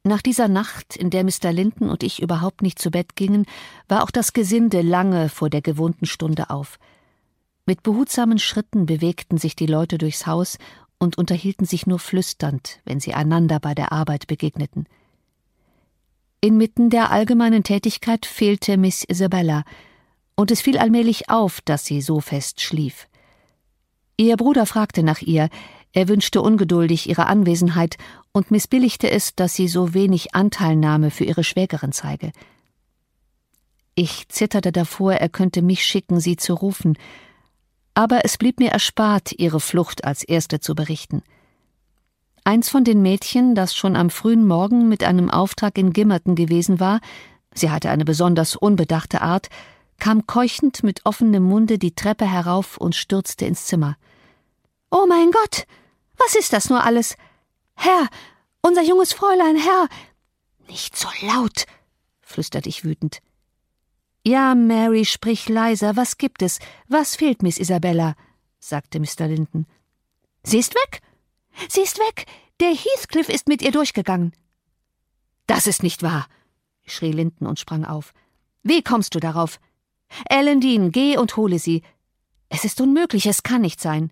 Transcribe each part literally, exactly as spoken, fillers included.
Nach dieser Nacht, in der Mister Linton und ich überhaupt nicht zu Bett gingen, war auch das Gesinde lange vor der gewohnten Stunde auf. Mit behutsamen Schritten bewegten sich die Leute durchs Haus und unterhielten sich nur flüsternd, wenn sie einander bei der Arbeit begegneten. Inmitten der allgemeinen Tätigkeit fehlte Miss Isabella, und es fiel allmählich auf, dass sie so fest schlief. Ihr Bruder fragte nach ihr, er wünschte ungeduldig ihre Anwesenheit und missbilligte es, dass sie so wenig Anteilnahme für ihre Schwägerin zeige. Ich zitterte davor, er könnte mich schicken, sie zu rufen, aber es blieb mir erspart, ihre Flucht als Erste zu berichten. Eins von den Mädchen, das schon am frühen Morgen mit einem Auftrag in Gimmerton gewesen war, sie hatte eine besonders unbedachte Art, kam keuchend mit offenem Munde die Treppe herauf und stürzte ins Zimmer. »Oh mein Gott, was ist das nur alles? Herr, unser junges Fräulein, Herr!« »Nicht so laut«, flüsterte ich wütend. »Ja, Mary, sprich leiser, was gibt es? Was fehlt Miss Isabella?« sagte Mister Linton. »Sie ist weg! Sie ist weg! Der Heathcliff ist mit ihr durchgegangen!« »Das ist nicht wahr«, schrie Linton und sprang auf. »Wie kommst du darauf? Ellen Dean, geh und hole sie. Es ist unmöglich, es kann nicht sein.«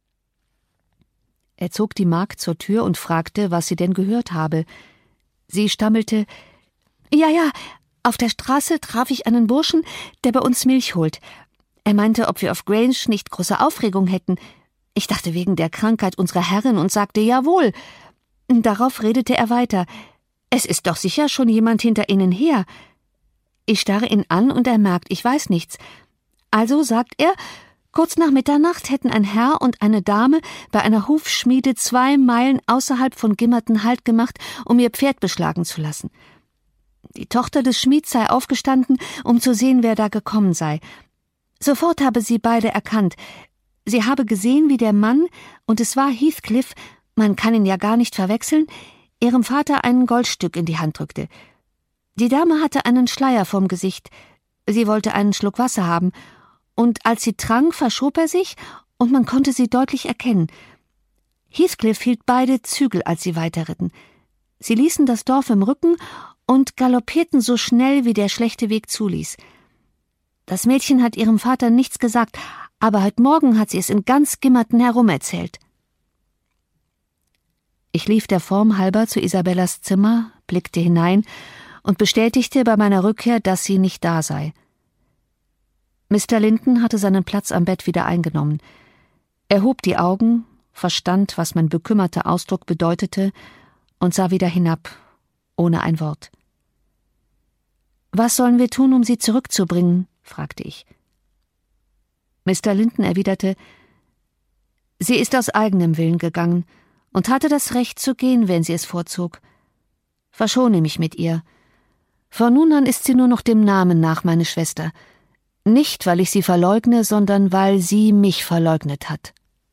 Er zog die Magd zur Tür und fragte, was sie denn gehört habe. Sie stammelte, »Ja, ja, auf der Straße traf ich einen Burschen, der bei uns Milch holt. Er meinte, ob wir auf Grange nicht große Aufregung hätten. Ich dachte wegen der Krankheit unserer Herrin und sagte, jawohl. Darauf redete er weiter. Es ist doch sicher schon jemand hinter Ihnen her. Ich starre ihn an und er merkt, ich weiß nichts. Also sagt er, kurz nach Mitternacht hätten ein Herr und eine Dame bei einer Hufschmiede zwei Meilen außerhalb von Gimmerton Halt gemacht, um ihr Pferd beschlagen zu lassen. Die Tochter des Schmieds sei aufgestanden, um zu sehen, wer da gekommen sei. Sofort habe sie beide erkannt. Sie habe gesehen, wie der Mann, und es war Heathcliff, man kann ihn ja gar nicht verwechseln, ihrem Vater ein Goldstück in die Hand drückte. Die Dame hatte einen Schleier vorm Gesicht. Sie wollte einen Schluck Wasser haben, und als sie trank, verschob er sich, und man konnte sie deutlich erkennen. Heathcliff hielt beide Zügel, als sie weiterritten. Sie ließen das Dorf im Rücken und galoppierten so schnell, wie der schlechte Weg zuließ. Das Mädchen hat ihrem Vater nichts gesagt, aber heute Morgen hat sie es in ganz Gimmerton herumerzählt. Ich lief der Form halber zu Isabellas Zimmer, blickte hinein und bestätigte bei meiner Rückkehr, dass sie nicht da sei. Mister Linton hatte seinen Platz am Bett wieder eingenommen. Er hob die Augen, verstand, was mein bekümmerter Ausdruck bedeutete, und sah wieder hinab, ohne ein Wort. »Was sollen wir tun, um sie zurückzubringen?« fragte ich. Mister Linton erwiderte, »Sie ist aus eigenem Willen gegangen und hatte das Recht zu gehen, wenn sie es vorzog. Verschone mich mit ihr. Von nun an ist sie nur noch dem Namen nach meine Schwester. Nicht, weil ich sie verleugne, sondern weil sie mich verleugnet hat.«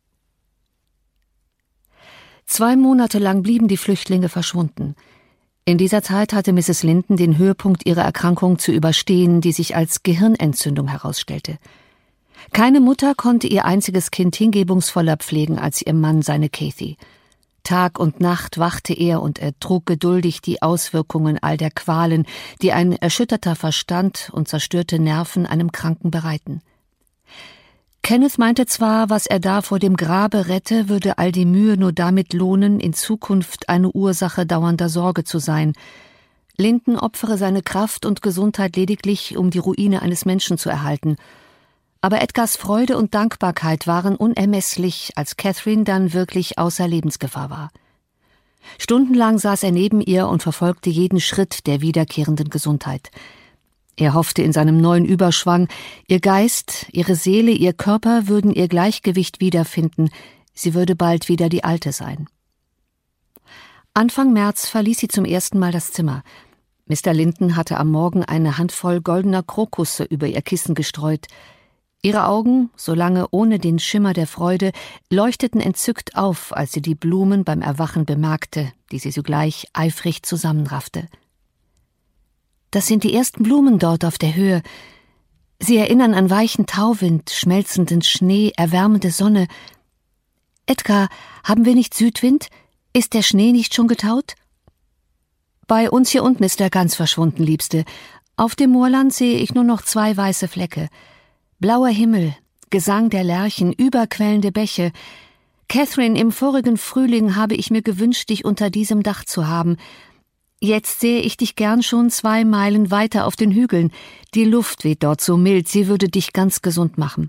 Zwei Monate lang blieben die Flüchtlinge verschwunden. In dieser Zeit hatte Misses Linton den Höhepunkt ihrer Erkrankung zu überstehen, die sich als Gehirnentzündung herausstellte. Keine Mutter konnte ihr einziges Kind hingebungsvoller pflegen als ihr Mann seine Cathy. Tag und Nacht wachte er und ertrug geduldig die Auswirkungen all der Qualen, die ein erschütterter Verstand und zerstörte Nerven einem Kranken bereiten. Kenneth meinte zwar, was er da vor dem Grabe rette, würde all die Mühe nur damit lohnen, in Zukunft eine Ursache dauernder Sorge zu sein. Linton opfere seine Kraft und Gesundheit lediglich, um die Ruine eines Menschen zu erhalten. Aber Edgars Freude und Dankbarkeit waren unermesslich, als Catherine dann wirklich außer Lebensgefahr war. Stundenlang saß er neben ihr und verfolgte jeden Schritt der wiederkehrenden Gesundheit. Er hoffte in seinem neuen Überschwang, ihr Geist, ihre Seele, ihr Körper würden ihr Gleichgewicht wiederfinden, sie würde bald wieder die Alte sein. Anfang März verließ sie zum ersten Mal das Zimmer. Mister Linton hatte am Morgen eine Handvoll goldener Krokusse über ihr Kissen gestreut. Ihre Augen, solange ohne den Schimmer der Freude, leuchteten entzückt auf, als sie die Blumen beim Erwachen bemerkte, die sie sogleich eifrig zusammenraffte. »Das sind die ersten Blumen dort auf der Höhe. Sie erinnern an weichen Tauwind, schmelzenden Schnee, erwärmende Sonne. Edgar, haben wir nicht Südwind? Ist der Schnee nicht schon getaut?« »Bei uns hier unten ist er ganz verschwunden, Liebste. Auf dem Moorland sehe ich nur noch zwei weiße Flecke. Blauer Himmel, Gesang der Lerchen, überquellende Bäche. Catherine, im vorigen Frühling habe ich mir gewünscht, dich unter diesem Dach zu haben. Jetzt sehe ich dich gern schon zwei Meilen weiter auf den Hügeln. Die Luft weht dort so mild, sie würde dich ganz gesund machen.«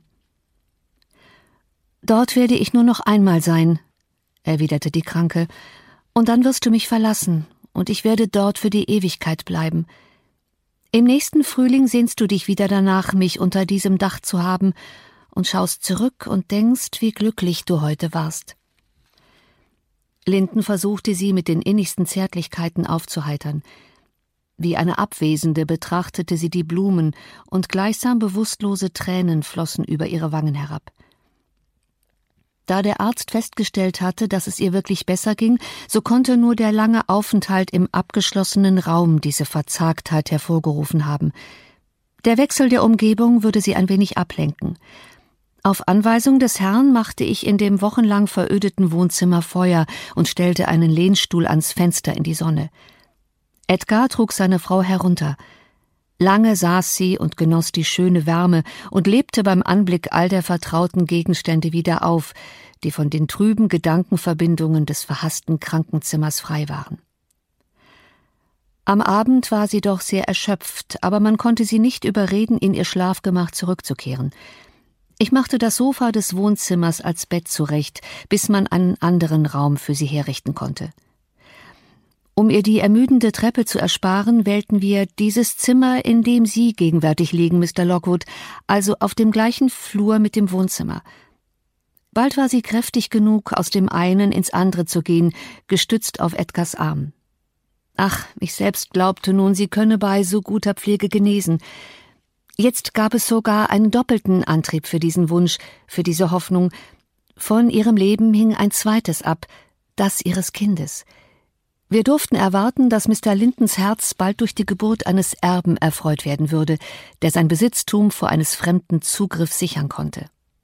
»Dort werde ich nur noch einmal sein«, erwiderte die Kranke, »und dann wirst du mich verlassen, und ich werde dort für die Ewigkeit bleiben. Im nächsten Frühling sehnst du dich wieder danach, mich unter diesem Dach zu haben, und schaust zurück und denkst, wie glücklich du heute warst.« Linton versuchte sie mit den innigsten Zärtlichkeiten aufzuheitern. Wie eine Abwesende betrachtete sie die Blumen, und gleichsam bewusstlose Tränen flossen über ihre Wangen herab. Da der Arzt festgestellt hatte, dass es ihr wirklich besser ging, so konnte nur der lange Aufenthalt im abgeschlossenen Raum diese Verzagtheit hervorgerufen haben. Der Wechsel der Umgebung würde sie ein wenig ablenken. Auf Anweisung des Herrn machte ich in dem wochenlang verödeten Wohnzimmer Feuer und stellte einen Lehnstuhl ans Fenster in die Sonne. Edgar trug seine Frau herunter. Lange saß sie und genoss die schöne Wärme und lebte beim Anblick all der vertrauten Gegenstände wieder auf, die von den trüben Gedankenverbindungen des verhassten Krankenzimmers frei waren. Am Abend war sie doch sehr erschöpft, aber man konnte sie nicht überreden, in ihr Schlafgemach zurückzukehren. Ich machte das Sofa des Wohnzimmers als Bett zurecht, bis man einen anderen Raum für sie herrichten konnte. Um ihr die ermüdende Treppe zu ersparen, wählten wir dieses Zimmer, in dem Sie gegenwärtig liegen, Mister Lockwood, also auf dem gleichen Flur mit dem Wohnzimmer. Bald war sie kräftig genug, aus dem einen ins andere zu gehen, gestützt auf Edgars Arm. Ach, ich selbst glaubte nun, sie könne bei so guter Pflege genesen. Jetzt gab es sogar einen doppelten Antrieb für diesen Wunsch, für diese Hoffnung. Von ihrem Leben hing ein zweites ab, das ihres Kindes. Wir durften erwarten, dass Mister Lintons Herz bald durch die Geburt eines Erben erfreut werden würde, der sein Besitztum vor eines fremden Zugriffs sichern konnte.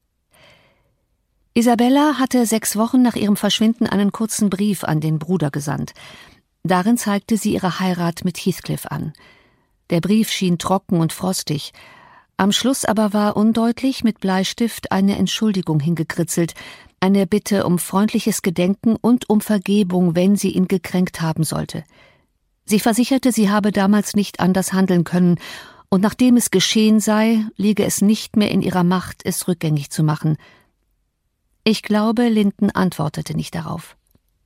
Isabella hatte sechs Wochen nach ihrem Verschwinden einen kurzen Brief an den Bruder gesandt. Darin zeigte sie ihre Heirat mit Heathcliff an. Der Brief schien trocken und frostig. Am Schluss aber war undeutlich mit Bleistift eine Entschuldigung hingekritzelt, eine Bitte um freundliches Gedenken und um Vergebung, wenn sie ihn gekränkt haben sollte. Sie versicherte, sie habe damals nicht anders handeln können, und nachdem es geschehen sei, liege es nicht mehr in ihrer Macht, es rückgängig zu machen. Ich glaube, Linton antwortete nicht darauf.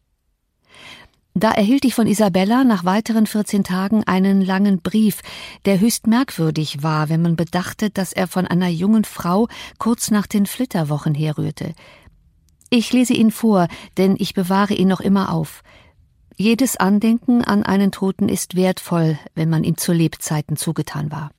Da erhielt ich von Isabella nach weiteren vierzehn Tagen einen langen Brief, der höchst merkwürdig war, wenn man bedachte, dass er von einer jungen Frau kurz nach den Flitterwochen herrührte. Ich lese ihn vor, denn ich bewahre ihn noch immer auf. Jedes Andenken an einen Toten ist wertvoll, wenn man ihm zu Lebzeiten zugetan war.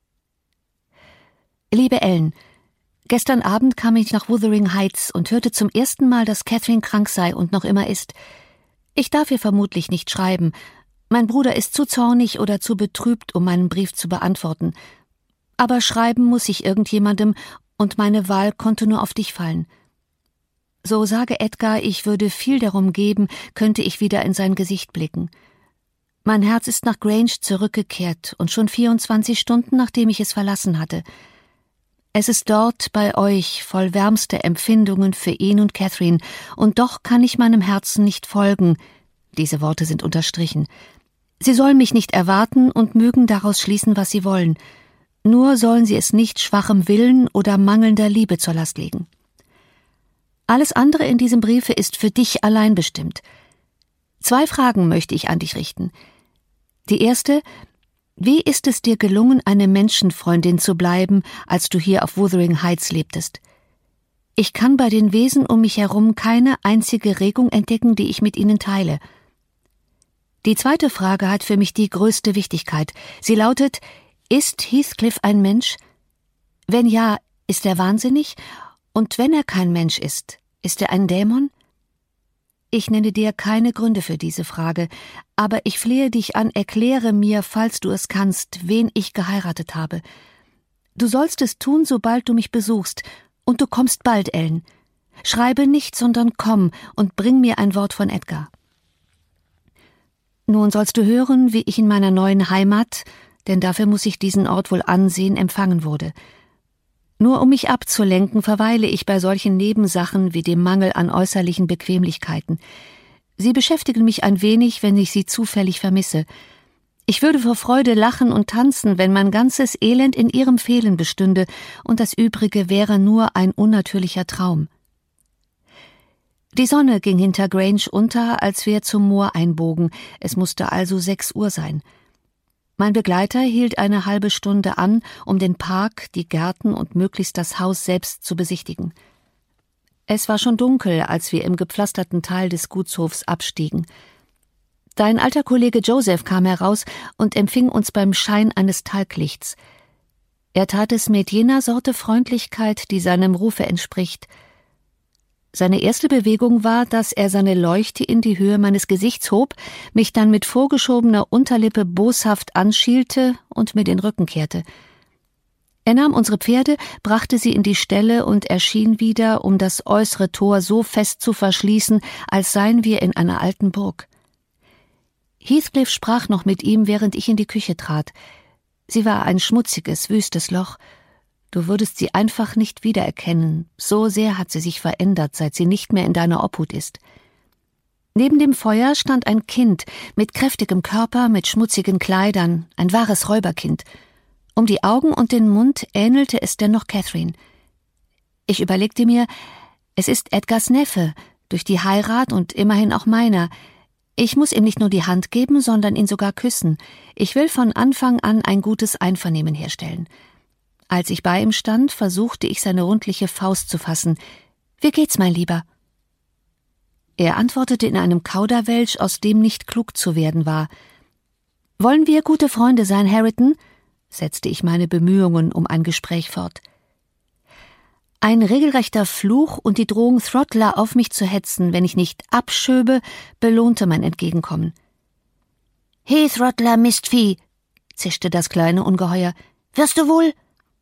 Liebe Ellen, gestern Abend kam ich nach Wuthering Heights und hörte zum ersten Mal, dass Catherine krank sei und noch immer ist. Ich darf ihr vermutlich nicht schreiben. Mein Bruder ist zu zornig oder zu betrübt, um meinen Brief zu beantworten. Aber schreiben muss ich irgendjemandem, und meine Wahl konnte nur auf dich fallen. So sage Edgar, ich würde viel darum geben, könnte ich wieder in sein Gesicht blicken. Mein Herz ist nach Grange zurückgekehrt und schon vierundzwanzig Stunden, nachdem ich es verlassen hatte. Es ist dort bei euch voll wärmster Empfindungen für ihn und Catherine, und doch kann ich meinem Herzen nicht folgen. Diese Worte sind unterstrichen. Sie sollen mich nicht erwarten und mögen daraus schließen, was sie wollen. Nur sollen sie es nicht schwachem Willen oder mangelnder Liebe zur Last legen. Alles andere in diesem Briefe ist für dich allein bestimmt. Zwei Fragen möchte ich an dich richten. Die erste: Wie ist es dir gelungen, eine Menschenfreundin zu bleiben, als du hier auf Wuthering Heights lebtest? Ich kann bei den Wesen um mich herum keine einzige Regung entdecken, die ich mit ihnen teile. Die zweite Frage hat für mich die größte Wichtigkeit. Sie lautet: Ist Heathcliff ein Mensch? Wenn ja, ist er wahnsinnig? Und wenn er kein Mensch ist, ist er ein Dämon? Ich nenne dir keine Gründe für diese Frage, aber ich flehe dich an, erkläre mir, falls du es kannst, wen ich geheiratet habe. Du sollst es tun, sobald du mich besuchst, und du kommst bald, Ellen. Schreibe nicht, sondern komm und bring mir ein Wort von Edgar. Nun sollst du hören, wie ich in meiner neuen Heimat, denn dafür muss ich diesen Ort wohl ansehen, empfangen wurde. Nur um mich abzulenken, verweile ich bei solchen Nebensachen wie dem Mangel an äußerlichen Bequemlichkeiten. Sie beschäftigen mich ein wenig, wenn ich sie zufällig vermisse. Ich würde vor Freude lachen und tanzen, wenn mein ganzes Elend in ihrem Fehlen bestünde, und das Übrige wäre nur ein unnatürlicher Traum. Die Sonne ging hinter Grange unter, als wir zum Moor einbogen. Es musste also sechs Uhr sein. Mein Begleiter hielt eine halbe Stunde an, um den Park, die Gärten und möglichst das Haus selbst zu besichtigen. Es war schon dunkel, als wir im gepflasterten Teil des Gutshofs abstiegen. Dein alter Kollege Joseph kam heraus und empfing uns beim Schein eines Talglichts. Er tat es mit jener Sorte Freundlichkeit, die seinem Rufe entspricht. Seine erste Bewegung war, dass er seine Leuchte in die Höhe meines Gesichts hob, mich dann mit vorgeschobener Unterlippe boshaft anschielte und mir den Rücken kehrte. Er nahm unsere Pferde, brachte sie in die Ställe und erschien wieder, um das äußere Tor so fest zu verschließen, als seien wir in einer alten Burg. Heathcliff sprach noch mit ihm, während ich in die Küche trat. Sie war ein schmutziges, wüstes Loch. Du würdest sie einfach nicht wiedererkennen, so sehr hat sie sich verändert, seit sie nicht mehr in deiner Obhut ist. Neben dem Feuer stand ein Kind, mit kräftigem Körper, mit schmutzigen Kleidern, ein wahres Räuberkind. Um die Augen und den Mund ähnelte es dennoch Catherine. Ich überlegte mir, es ist Edgars Neffe, durch die Heirat und immerhin auch meiner. Ich muss ihm nicht nur die Hand geben, sondern ihn sogar küssen. Ich will von Anfang an ein gutes Einvernehmen herstellen. Als ich bei ihm stand, versuchte ich seine rundliche Faust zu fassen. »Wie geht's, mein Lieber?« Er antwortete in einem Kauderwelsch, aus dem nicht klug zu werden war. »Wollen wir gute Freunde sein, Hareton?« setzte ich meine Bemühungen um ein Gespräch fort. Ein regelrechter Fluch und die Drohung, Throttler auf mich zu hetzen, wenn ich nicht abschöbe, belohnte mein Entgegenkommen. »He, Throttler, Mistvieh«, zischte das kleine Ungeheuer, »wirst du wohl?«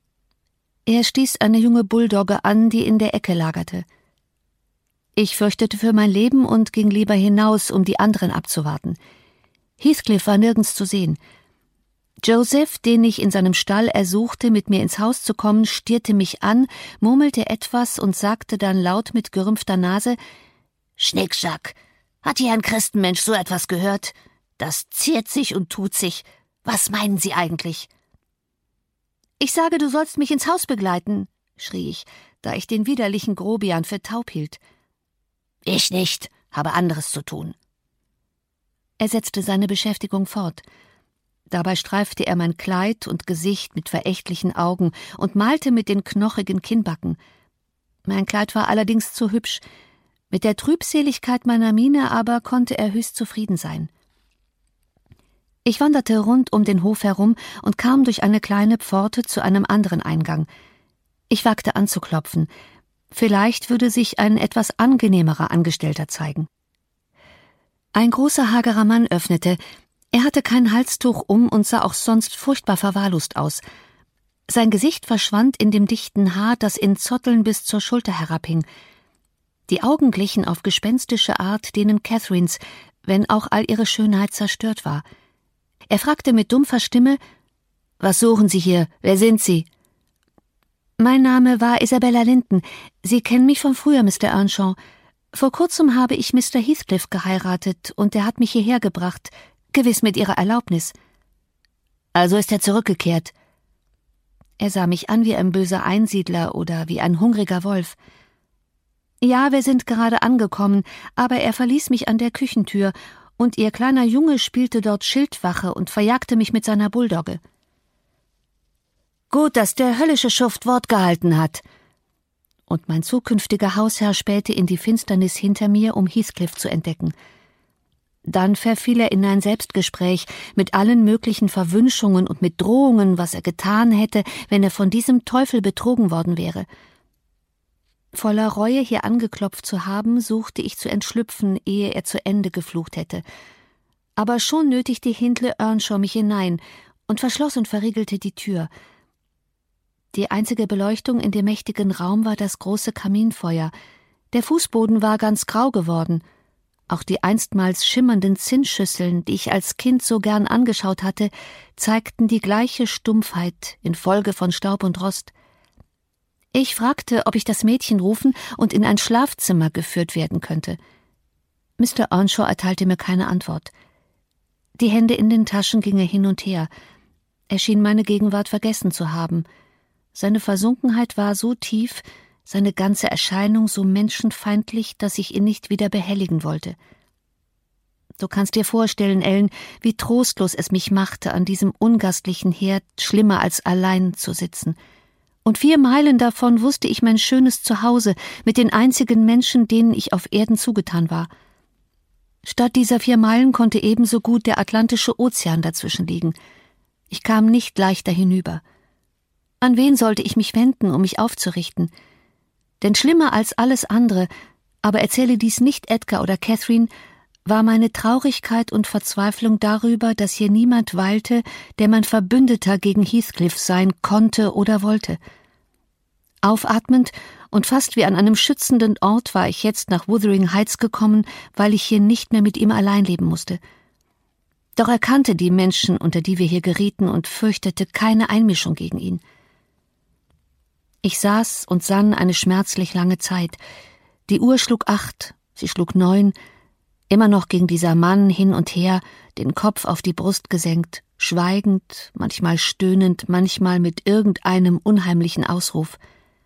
Er stieß eine junge Bulldogge an, die in der Ecke lagerte. Ich fürchtete für mein Leben und ging lieber hinaus, um die anderen abzuwarten. Heathcliff war nirgends zu sehen. Joseph, den ich in seinem Stall ersuchte, mit mir ins Haus zu kommen, stierte mich an, murmelte etwas und sagte dann laut mit gerümpfter Nase, »Schnickschnack, hat hier ein Christenmensch so etwas gehört? Das ziert sich und tut sich. Was meinen Sie eigentlich?« »Ich sage, du sollst mich ins Haus begleiten«, schrie ich, da ich den widerlichen Grobian für taub hielt. »Ich nicht, habe anderes zu tun.« Er setzte seine Beschäftigung fort. Dabei streifte er mein Kleid und Gesicht mit verächtlichen Augen und malte mit den knochigen Kinnbacken. Mein Kleid war allerdings zu hübsch. Mit der Trübseligkeit meiner Miene aber konnte er höchst zufrieden sein. Ich wanderte rund um den Hof herum und kam durch eine kleine Pforte zu einem anderen Eingang. Ich wagte anzuklopfen. Vielleicht würde sich ein etwas angenehmerer Angestellter zeigen. Ein großer, hagerer Mann öffnete. Er hatte kein Halstuch um und sah auch sonst furchtbar verwahrlost aus. Sein Gesicht verschwand in dem dichten Haar, das in Zotteln bis zur Schulter herabhing. Die Augen glichen auf gespenstische Art denen Catherines, wenn auch all ihre Schönheit zerstört war. Er fragte mit dumpfer Stimme, »Was suchen Sie hier? Wer sind Sie?« »Mein Name war Isabella Linton. Sie kennen mich von früher, Mister Earnshaw. Vor kurzem habe ich Mister Heathcliff geheiratet und er hat mich hierher gebracht, gewiss mit Ihrer Erlaubnis.« »Also ist er zurückgekehrt?« Er sah mich an wie ein böser Einsiedler oder wie ein hungriger Wolf. »Ja, wir sind gerade angekommen, aber er verließ mich an der Küchentür, und Ihr kleiner Junge spielte dort Schildwache und verjagte mich mit seiner Bulldogge.« »Gut, dass der höllische Schuft Wort gehalten hat.« Und mein zukünftiger Hausherr spähte in die Finsternis hinter mir, um Heathcliff zu entdecken. Dann verfiel er in ein Selbstgespräch mit allen möglichen Verwünschungen und mit Drohungen, was er getan hätte, wenn er von diesem Teufel betrogen worden wäre. Voller Reue, hier angeklopft zu haben, suchte ich zu entschlüpfen, ehe er zu Ende geflucht hätte. Aber schon nötigte Hindley Earnshaw mich hinein und verschloss und verriegelte die Tür. Die einzige Beleuchtung in dem mächtigen Raum war das große Kaminfeuer. Der Fußboden war ganz grau geworden. Auch die einstmals schimmernden Zinnschüsseln, die ich als Kind so gern angeschaut hatte, zeigten die gleiche Stumpfheit infolge von Staub und Rost. Ich fragte, ob ich das Mädchen rufen und in ein Schlafzimmer geführt werden könnte. Mister Earnshaw erteilte mir keine Antwort. Die Hände in den Taschen ging er hin und her. Er schien meine Gegenwart vergessen zu haben. Seine Versunkenheit war so tief, seine ganze Erscheinung so menschenfeindlich, dass ich ihn nicht wieder behelligen wollte. Du kannst dir vorstellen, Ellen, wie trostlos es mich machte, an diesem ungastlichen Herd schlimmer als allein zu sitzen. Und vier Meilen davon wusste ich mein schönes Zuhause mit den einzigen Menschen, denen ich auf Erden zugetan war. Statt dieser vier Meilen konnte ebenso gut der Atlantische Ozean dazwischen liegen. Ich kam nicht leichter hinüber. An wen sollte ich mich wenden, um mich aufzurichten? Denn schlimmer als alles andere, aber erzähle dies nicht Edgar oder Catherine, war meine Traurigkeit und Verzweiflung darüber, dass hier niemand weilte, der mein Verbündeter gegen Heathcliff sein konnte oder wollte. Aufatmend und fast wie an einem schützenden Ort war ich jetzt nach Wuthering Heights gekommen, weil ich hier nicht mehr mit ihm allein leben musste. Doch er kannte die Menschen, unter die wir hier gerieten, und fürchtete keine Einmischung gegen ihn. Ich saß und sann eine schmerzlich lange Zeit. Die Uhr schlug acht, sie schlug neun. Immer noch ging dieser Mann hin und her, den Kopf auf die Brust gesenkt, schweigend, manchmal stöhnend, manchmal mit irgendeinem unheimlichen Ausruf.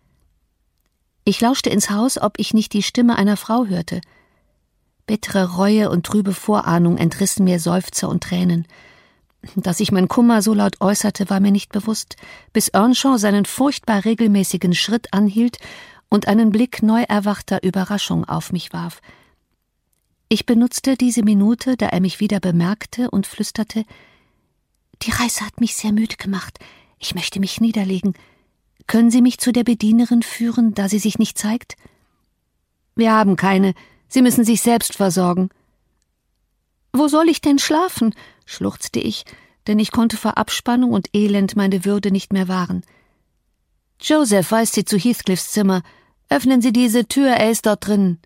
Ich lauschte ins Haus, ob ich nicht die Stimme einer Frau hörte. Bittere Reue und trübe Vorahnung entrissen mir Seufzer und Tränen. Dass ich mein Kummer so laut äußerte, war mir nicht bewusst, bis Earnshaw seinen furchtbar regelmäßigen Schritt anhielt und einen Blick neu erwachter Überraschung auf mich warf. Ich benutzte diese Minute, da er mich wieder bemerkte, und flüsterte: »Die Reise hat mich sehr müde gemacht. Ich möchte mich niederlegen. Können Sie mich zu der Bedienerin führen, da sie sich nicht zeigt?« »Wir haben keine. Sie müssen sich selbst versorgen.« »Wo soll ich denn schlafen?« schluchzte ich, denn ich konnte vor Abspannung und Elend meine Würde nicht mehr wahren. »Joseph weist Sie zu Heathcliffs Zimmer. Öffnen Sie diese Tür, er ist dort drin.«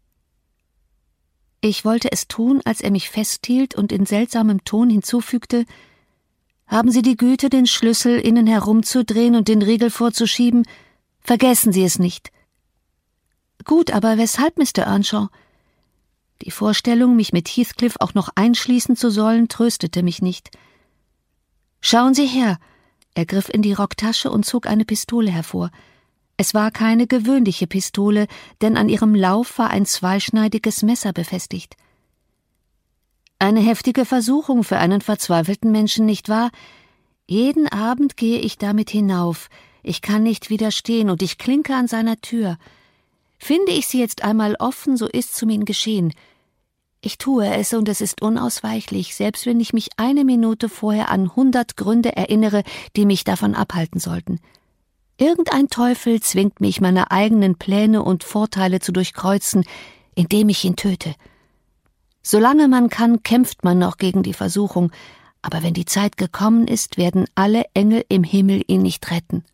Ich wollte es tun, als er mich festhielt und in seltsamem Ton hinzufügte: »Haben Sie die Güte, den Schlüssel innen herumzudrehen und den Riegel vorzuschieben? Vergessen Sie es nicht.« »Gut, aber weshalb, Mister Earnshaw?« Die Vorstellung, mich mit Heathcliff auch noch einschließen zu sollen, tröstete mich nicht. »Schauen Sie her!« Er griff in die Rocktasche und zog eine Pistole hervor. Es war keine gewöhnliche Pistole, denn an ihrem Lauf war ein zweischneidiges Messer befestigt. Eine heftige Versuchung für einen verzweifelten Menschen, nicht wahr? Jeden Abend gehe ich damit hinauf. Ich kann nicht widerstehen und ich klinke an seiner Tür. Finde ich sie jetzt einmal offen, so ist's um ihn geschehen. Ich tue es, und es ist unausweichlich, selbst wenn ich mich eine Minute vorher an hundert Gründe erinnere, die mich davon abhalten sollten. Irgendein Teufel zwingt mich, meine eigenen Pläne und Vorteile zu durchkreuzen, indem ich ihn töte. Solange man kann, kämpft man noch gegen die Versuchung, aber wenn die Zeit gekommen ist, werden alle Engel im Himmel ihn nicht retten.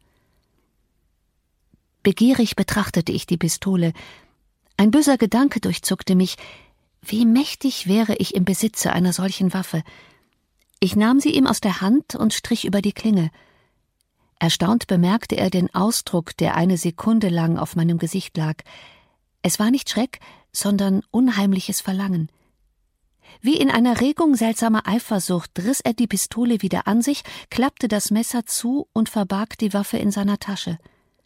Begierig betrachtete ich die Pistole. Ein böser Gedanke durchzuckte mich. Wie mächtig wäre ich im Besitze einer solchen Waffe. Ich nahm sie ihm aus der Hand und strich über die Klinge. Erstaunt bemerkte er den Ausdruck, der eine Sekunde lang auf meinem Gesicht lag. Es war nicht Schreck, sondern unheimliches Verlangen. Wie in einer Regung seltsamer Eifersucht riss er die Pistole wieder an sich, klappte das Messer zu und verbarg die Waffe in seiner Tasche.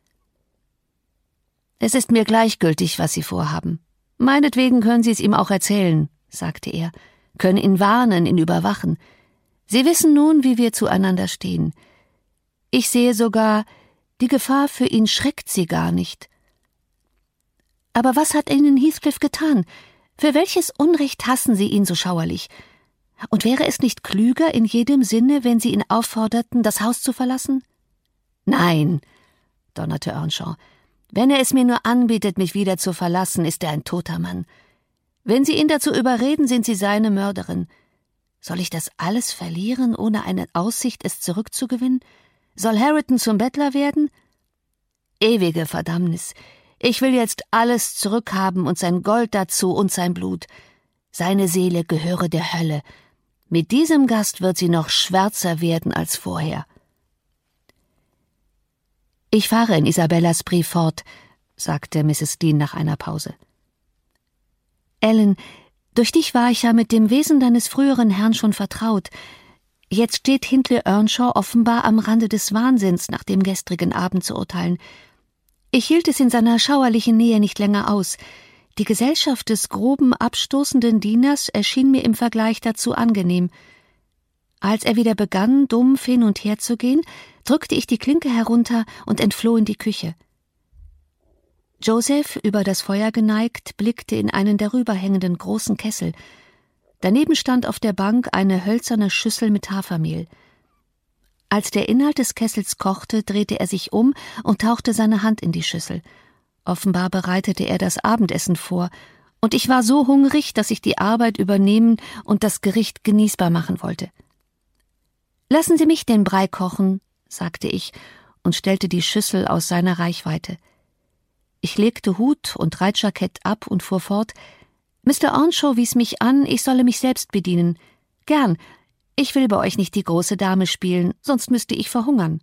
»Es ist mir gleichgültig, was Sie vorhaben. Meinetwegen können Sie es ihm auch erzählen«, sagte er, »können ihn warnen, ihn überwachen. Sie wissen nun, wie wir zueinander stehen. Ich sehe sogar, die Gefahr für ihn schreckt Sie gar nicht.« »Aber was hat Ihnen Heathcliff getan? Für welches Unrecht hassen Sie ihn so schauerlich? Und wäre es nicht klüger in jedem Sinne, wenn Sie ihn aufforderten, das Haus zu verlassen?« »Nein«, donnerte Earnshaw, »wenn er es mir nur anbietet, mich wieder zu verlassen, ist er ein toter Mann. Wenn Sie ihn dazu überreden, sind Sie seine Mörderin. Soll ich das alles verlieren, ohne eine Aussicht, es zurückzugewinnen? Soll Hareton zum Bettler werden? Ewige Verdammnis! Ich will jetzt alles zurückhaben und sein Gold dazu und sein Blut. Seine Seele gehöre der Hölle. Mit diesem Gast wird sie noch schwärzer werden als vorher. »Ich fahre in Isabellas Brief fort«, sagte Misses Dean nach einer Pause. »Ellen, durch dich war ich ja mit dem Wesen deines früheren Herrn schon vertraut. Jetzt steht Hindley Earnshaw offenbar am Rande des Wahnsinns, nach dem gestrigen Abend zu urteilen. Ich hielt es in seiner schauerlichen Nähe nicht länger aus. Die Gesellschaft des groben, abstoßenden Dieners erschien mir im Vergleich dazu angenehm. Als er wieder begann, dumpf hin und her zu gehen, drückte ich die Klinke herunter und entfloh in die Küche. Joseph, über das Feuer geneigt, blickte in einen darüber hängenden großen Kessel. Daneben stand auf der Bank eine hölzerne Schüssel mit Hafermehl. Als der Inhalt des Kessels kochte, drehte er sich um und tauchte seine Hand in die Schüssel. Offenbar bereitete er das Abendessen vor, und ich war so hungrig, dass ich die Arbeit übernehmen und das Gericht genießbar machen wollte. »Lassen Sie mich den Brei kochen«, sagte ich und stellte die Schüssel aus seiner Reichweite. Ich legte Hut und Reitjackett ab und fuhr fort. »Mister Earnshaw wies mich an, ich solle mich selbst bedienen. Gern. Ich will bei euch nicht die große Dame spielen, sonst müsste ich verhungern.«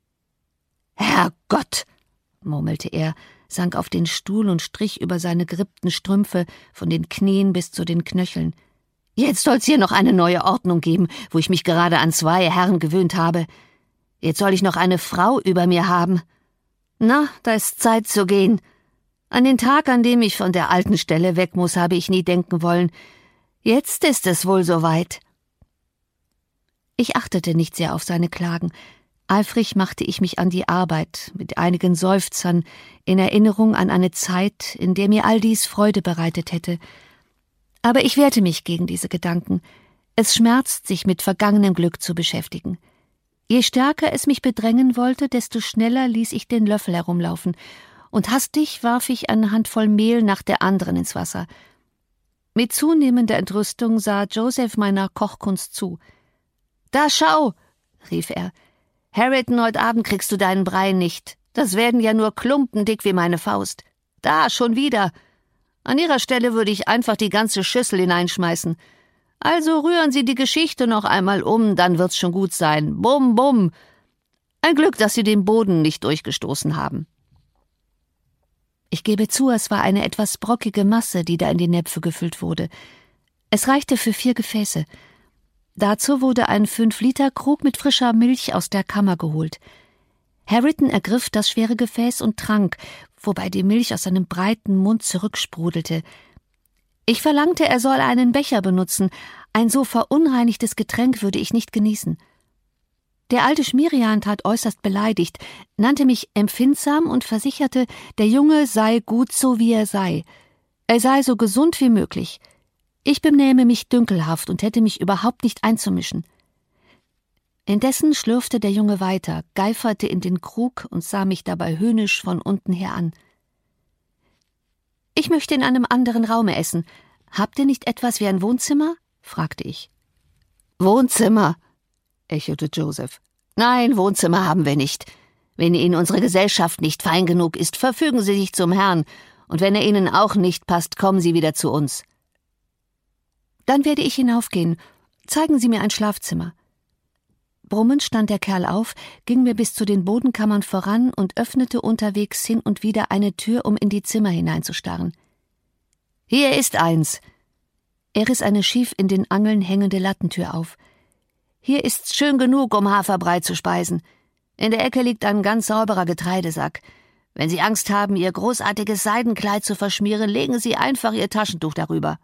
»Herrgott«, murmelte er, sank auf den Stuhl und strich über seine gerippten Strümpfe von den Knien bis zu den Knöcheln. »Jetzt soll's hier noch eine neue Ordnung geben, wo ich mich gerade an zwei Herren gewöhnt habe. Jetzt soll ich noch eine Frau über mir haben. Na, da ist Zeit zu gehen. An den Tag, an dem ich von der alten Stelle weg muss, habe ich nie denken wollen. Jetzt ist es wohl soweit.« Ich achtete nicht sehr auf seine Klagen. Eifrig machte ich mich an die Arbeit, mit einigen Seufzern, in Erinnerung an eine Zeit, in der mir all dies Freude bereitet hätte. Aber ich wehrte mich gegen diese Gedanken. Es schmerzt, sich mit vergangenem Glück zu beschäftigen. Je stärker es mich bedrängen wollte, desto schneller ließ ich den Löffel herumlaufen, und hastig warf ich eine Handvoll Mehl nach der anderen ins Wasser. Mit zunehmender Entrüstung sah Joseph meiner Kochkunst zu. »Da schau«, rief er, »Harriton, heute Abend kriegst du deinen Brei nicht. Das werden ja nur Klumpen dick wie meine Faust. Da, schon wieder. An ihrer Stelle würde ich einfach die ganze Schüssel hineinschmeißen. Also rühren Sie die Geschichte noch einmal um, dann wird's schon gut sein. Bum, bum. Ein Glück, dass Sie den Boden nicht durchgestoßen haben.« Ich gebe zu, es war eine etwas brockige Masse, die da in die Näpfe gefüllt wurde. Es reichte für vier Gefäße. Dazu wurde ein Fünf-Liter-Krug mit frischer Milch aus der Kammer geholt. Harriton ergriff das schwere Gefäß und trank, wobei die Milch aus seinem breiten Mund zurücksprudelte. Ich verlangte, er soll einen Becher benutzen. Ein so verunreinigtes Getränk würde ich nicht genießen. Der alte Schmirian tat äußerst beleidigt, nannte mich empfindsam und versicherte, der Junge sei gut so, wie er sei. Er sei so gesund wie möglich. Ich benähme mich dünkelhaft und hätte mich überhaupt nicht einzumischen. Indessen schlürfte der Junge weiter, geiferte in den Krug und sah mich dabei höhnisch von unten her an. »Ich möchte in einem anderen Raume essen. Habt ihr nicht etwas wie ein Wohnzimmer?« fragte ich. »Wohnzimmer«, echote Joseph. »Nein, Wohnzimmer haben wir nicht. Wenn Ihnen unsere Gesellschaft nicht fein genug ist, verfügen Sie sich zum Herrn, und wenn er Ihnen auch nicht passt, kommen Sie wieder zu uns.« »Dann werde ich hinaufgehen. Zeigen Sie mir ein Schlafzimmer.« Brummend stand der Kerl auf, ging mir bis zu den Bodenkammern voran und öffnete unterwegs hin und wieder eine Tür, um in die Zimmer hineinzustarren. »Hier ist eins.« Er riss eine schief in den Angeln hängende Lattentür auf. »Hier ist's schön genug, um Haferbrei zu speisen. In der Ecke liegt ein ganz sauberer Getreidesack. Wenn Sie Angst haben, Ihr großartiges Seidenkleid zu verschmieren, legen Sie einfach Ihr Taschentuch darüber.«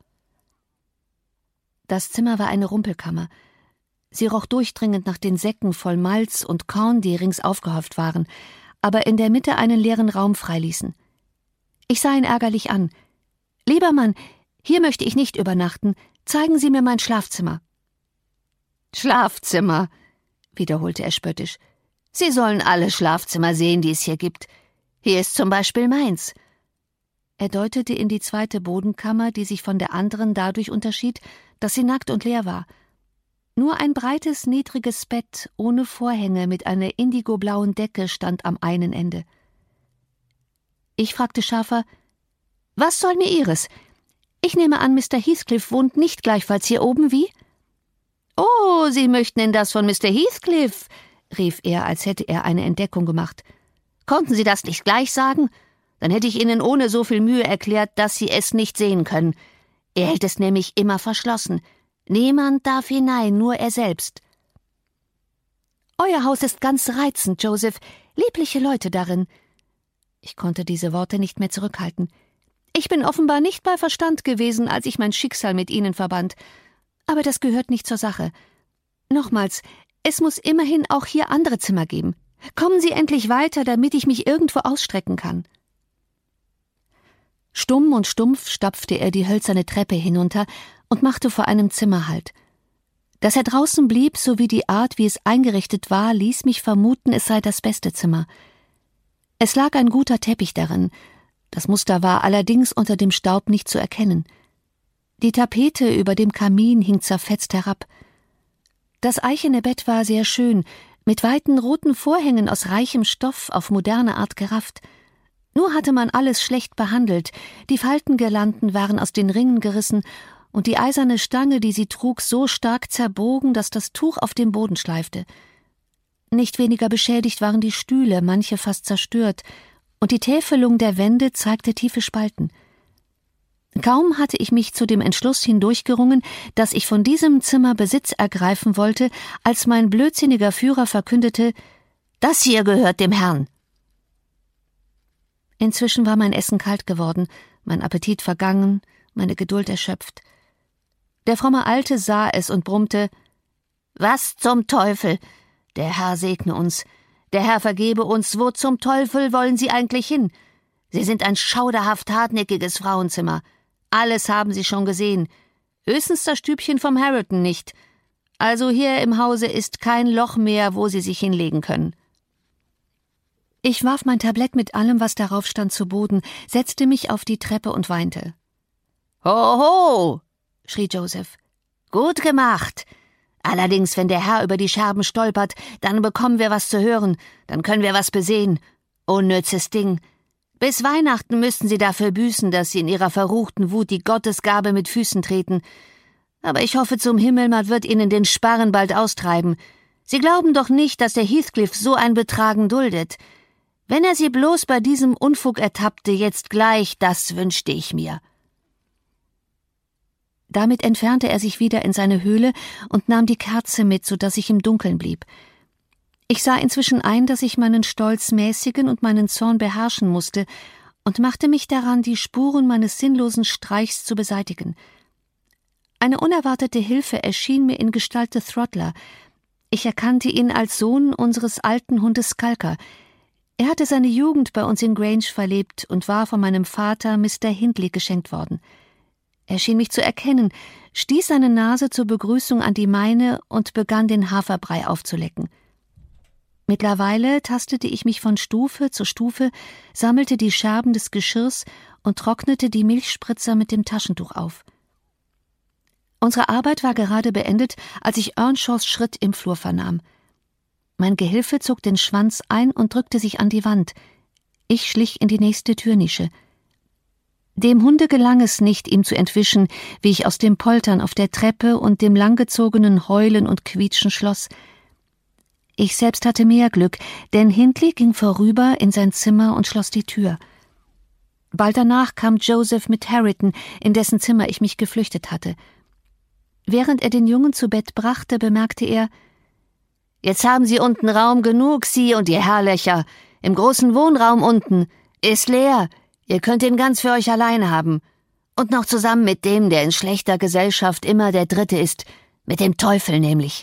Das Zimmer war eine Rumpelkammer. Sie roch durchdringend nach den Säcken voll Malz und Korn, die rings aufgehäuft waren, aber in der Mitte einen leeren Raum freiließen. Ich sah ihn ärgerlich an. »Lieber Mann, hier möchte ich nicht übernachten. Zeigen Sie mir mein Schlafzimmer.« »Schlafzimmer«, wiederholte er spöttisch. »Sie sollen alle Schlafzimmer sehen, die es hier gibt. Hier ist zum Beispiel meins.« Er deutete in die zweite Bodenkammer, die sich von der anderen dadurch unterschied, dass sie nackt und leer war. Nur ein breites, niedriges Bett ohne Vorhänge mit einer indigoblauen Decke stand am einen Ende. Ich fragte schärfer, »Was soll mir Ihres? Ich nehme an, Mister Heathcliff wohnt nicht gleichfalls hier oben, wie?« »Oh, Sie möchten in das von Mister Heathcliff«, rief er, als hätte er eine Entdeckung gemacht. »Konnten Sie das nicht gleich sagen? Dann hätte ich Ihnen ohne so viel Mühe erklärt, dass Sie es nicht sehen können. Er hält es nämlich immer verschlossen. Niemand darf hinein, nur er selbst.« »Euer Haus ist ganz reizend, Joseph. Liebliche Leute darin.« Ich konnte diese Worte nicht mehr zurückhalten. Ich bin offenbar nicht bei Verstand gewesen, als ich mein Schicksal mit Ihnen verband. Aber das gehört nicht zur Sache. Nochmals, es muss immerhin auch hier andere Zimmer geben. Kommen Sie endlich weiter, damit ich mich irgendwo ausstrecken kann.« Stumm und stumpf stapfte er die hölzerne Treppe hinunter und machte vor einem Zimmer Halt. Dass er draußen blieb, sowie die Art, wie es eingerichtet war, ließ mich vermuten, es sei das beste Zimmer. Es lag ein guter Teppich darin. Das Muster war allerdings unter dem Staub nicht zu erkennen. Die Tapete über dem Kamin hing zerfetzt herab. Das eichene Bett war sehr schön, mit weiten roten Vorhängen aus reichem Stoff auf moderne Art gerafft. Nur hatte man alles schlecht behandelt, die Faltengirlanden waren aus den Ringen gerissen und die eiserne Stange, die sie trug, so stark zerbogen, dass das Tuch auf dem Boden schleifte. Nicht weniger beschädigt waren die Stühle, manche fast zerstört, und die Täfelung der Wände zeigte tiefe Spalten. Kaum hatte ich mich zu dem Entschluss hindurchgerungen, dass ich von diesem Zimmer Besitz ergreifen wollte, als mein blödsinniger Führer verkündete: »Das hier gehört dem Herrn.« Inzwischen war mein Essen kalt geworden, mein Appetit vergangen, meine Geduld erschöpft. Der fromme Alte sah es und brummte: »Was zum Teufel? Der Herr segne uns. Der Herr vergebe uns. Wo zum Teufel wollen Sie eigentlich hin? Sie sind ein schauderhaft hartnäckiges Frauenzimmer. Alles haben Sie schon gesehen. Höchstens das Stübchen vom Harrington nicht. Also hier im Hause ist kein Loch mehr, wo Sie sich hinlegen können.« Ich warf mein Tablett mit allem, was darauf stand, zu Boden, setzte mich auf die Treppe und weinte. »Hoho«, schrie Joseph. »Gut gemacht. Allerdings, wenn der Herr über die Scherben stolpert, dann bekommen wir was zu hören, dann können wir was besehen. Unnützes Ding. Bis Weihnachten müssten Sie dafür büßen, dass Sie in Ihrer verruchten Wut die Gottesgabe mit Füßen treten. Aber ich hoffe zum Himmel, man wird Ihnen den Sparren bald austreiben. Sie glauben doch nicht, dass der Heathcliff so ein Betragen duldet. Wenn er Sie bloß bei diesem Unfug ertappte, jetzt gleich, das wünschte ich mir.« Damit entfernte er sich wieder in seine Höhle und nahm die Kerze mit, so dass ich im Dunkeln blieb. Ich sah inzwischen ein, dass ich meinen Stolz mäßigen und meinen Zorn beherrschen musste und machte mich daran, die Spuren meines sinnlosen Streichs zu beseitigen. Eine unerwartete Hilfe erschien mir in Gestalt des Throttler. Ich erkannte ihn als Sohn unseres alten Hundes Skulker. Er hatte seine Jugend bei uns in Grange verlebt und war von meinem Vater Mister Hindley geschenkt worden. Er schien mich zu erkennen, stieß seine Nase zur Begrüßung an die meine und begann den Haferbrei aufzulecken. Mittlerweile tastete ich mich von Stufe zu Stufe, sammelte die Scherben des Geschirrs und trocknete die Milchspritzer mit dem Taschentuch auf. Unsere Arbeit war gerade beendet, als ich Earnshaws Schritt im Flur vernahm. Mein Gehilfe zog den Schwanz ein und drückte sich an die Wand. Ich schlich in die nächste Türnische. Dem Hunde gelang es nicht, ihm zu entwischen, wie ich aus dem Poltern auf der Treppe und dem langgezogenen Heulen und Quietschen schloss. Ich selbst hatte mehr Glück, denn Hindley ging vorüber in sein Zimmer und schloss die Tür. Bald danach kam Joseph mit Harrington, in dessen Zimmer ich mich geflüchtet hatte. Während er den Jungen zu Bett brachte, bemerkte er: »Jetzt haben Sie unten Raum genug, Sie und Ihr Herrlöcher. Im großen Wohnraum unten ist leer. Ihr könnt ihn ganz für euch allein haben. Und noch zusammen mit dem, der in schlechter Gesellschaft immer der Dritte ist, mit dem Teufel nämlich.«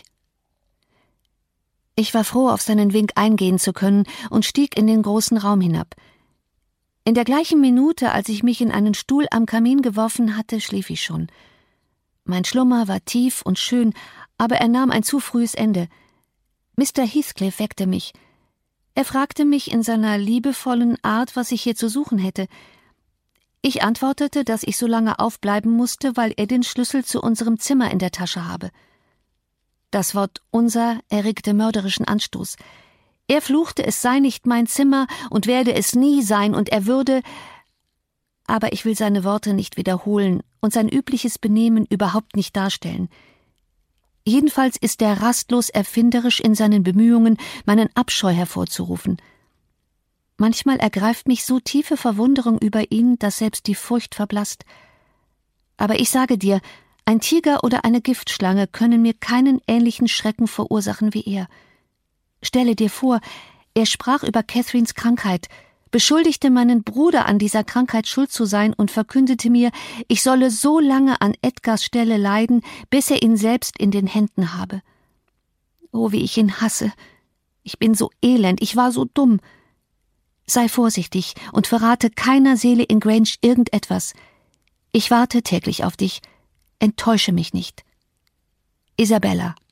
Ich war froh, auf seinen Wink eingehen zu können und stieg in den großen Raum hinab. In der gleichen Minute, als ich mich in einen Stuhl am Kamin geworfen hatte, schlief ich schon. Mein Schlummer war tief und schön, aber er nahm ein zu frühes Ende. Mister Heathcliff weckte mich. Er fragte mich in seiner liebevollen Art, was ich hier zu suchen hätte. Ich antwortete, dass ich so lange aufbleiben musste, weil er den Schlüssel zu unserem Zimmer in der Tasche habe. Das Wort »unser« erregte mörderischen Anstoß. Er fluchte, es sei nicht mein Zimmer und werde es nie sein, und er würde... aber ich will seine Worte nicht wiederholen und sein übliches Benehmen überhaupt nicht darstellen. Jedenfalls ist er rastlos erfinderisch in seinen Bemühungen, meinen Abscheu hervorzurufen. Manchmal ergreift mich so tiefe Verwunderung über ihn, dass selbst die Furcht verblasst. Aber ich sage dir, ein Tiger oder eine Giftschlange können mir keinen ähnlichen Schrecken verursachen wie er. Stelle dir vor, er sprach über Catherines Krankheit, beschuldigte meinen Bruder, an dieser Krankheit schuld zu sein und verkündete mir, ich solle so lange an Edgars Stelle leiden, bis er ihn selbst in den Händen habe. Oh, wie ich ihn hasse! Ich bin so elend, ich war so dumm. Sei vorsichtig und verrate keiner Seele in Grange irgendetwas. Ich warte täglich auf dich. Enttäusche mich nicht. Isabella.